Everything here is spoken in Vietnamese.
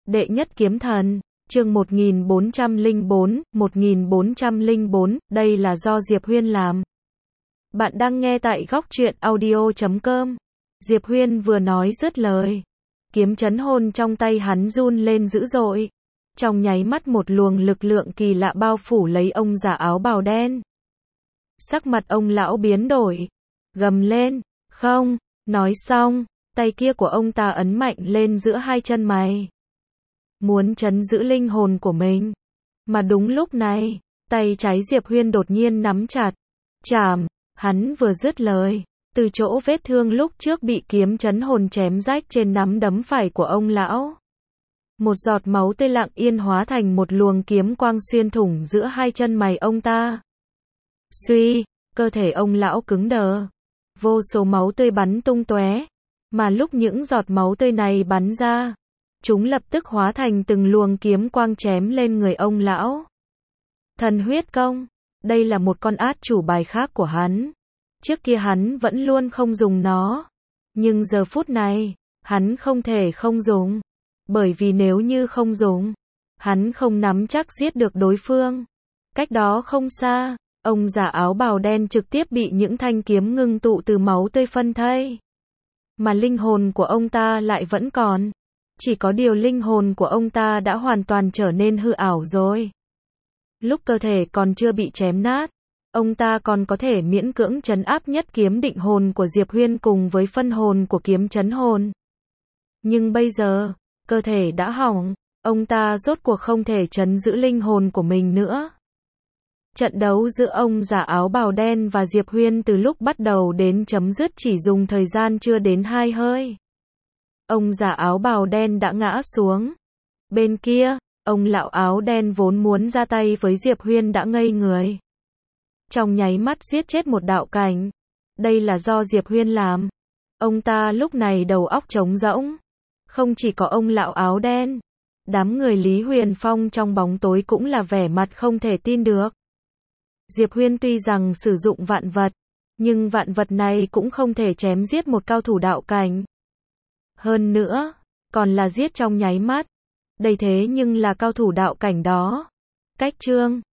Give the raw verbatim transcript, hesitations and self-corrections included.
Đệ nhất kiếm thần, chương một nghìn bốn trăm lẻ bốn, một nghìn bốn trăm lẻ bốn, đây là do Diệp Huyên làm. Bạn đang nghe tại góc truyện audio chấm com. Diệp Huyên vừa nói dứt lời, kiếm chấn hồn trong tay hắn run lên dữ dội. Trong nháy mắt một luồng lực lượng kỳ lạ bao phủ lấy ông già áo bào đen. Sắc mặt ông lão biến đổi, gầm lên, không, nói xong, tay kia của ông ta ấn mạnh lên giữa hai chân mày. Muốn trấn giữ linh hồn của mình. Mà đúng lúc này, tay trái Diệp Huyên đột nhiên nắm chặt, chảm, hắn vừa dứt lời, từ chỗ vết thương lúc trước bị kiếm chấn hồn chém rách trên nắm đấm phải của ông lão. Một giọt máu tươi lặng yên hóa thành một luồng kiếm quang xuyên thủng giữa hai chân mày ông ta. Suy, cơ thể ông lão cứng đờ. Vô số máu tươi bắn tung tóe, mà lúc những giọt máu tươi này bắn ra, chúng lập tức hóa thành từng luồng kiếm quang chém lên người ông lão. Thần huyết công, đây là một con át chủ bài khác của hắn. Trước kia hắn vẫn luôn không dùng nó, nhưng giờ phút này, hắn không thể không dùng. Bởi vì nếu như không dùng, hắn không nắm chắc giết được đối phương. Cách đó không xa, ông già áo bào đen trực tiếp bị những thanh kiếm ngưng tụ từ máu tươi phân thây. Mà linh hồn của ông ta lại vẫn còn. Chỉ có điều linh hồn của ông ta đã hoàn toàn trở nên hư ảo rồi. Lúc cơ thể còn chưa bị chém nát, ông ta còn có thể miễn cưỡng trấn áp nhất kiếm định hồn của Diệp Huyên cùng với phân hồn của kiếm trấn hồn. Nhưng bây giờ, cơ thể đã hỏng, ông ta rốt cuộc không thể trấn giữ linh hồn của mình nữa. Trận đấu giữa ông già áo bào đen và Diệp Huyên từ lúc bắt đầu đến chấm dứt chỉ dùng thời gian chưa đến hai hơi. Ông già áo bào đen đã ngã xuống. Bên kia, ông lão áo đen vốn muốn ra tay với Diệp Huyên đã ngây người. Trong nháy mắt giết chết một đạo cảnh. Đây là do Diệp Huyên làm. Ông ta lúc này đầu óc trống rỗng. Không chỉ có ông lão áo đen, đám người Lý Huyền Phong trong bóng tối cũng là vẻ mặt không thể tin được. Diệp Huyên tuy rằng sử dụng vạn vật, nhưng vạn vật này cũng không thể chém giết một cao thủ đạo cảnh. Hơn nữa, còn là giết trong nháy mắt. Đây thế nhưng là cao thủ đạo cảnh đó. Cách chương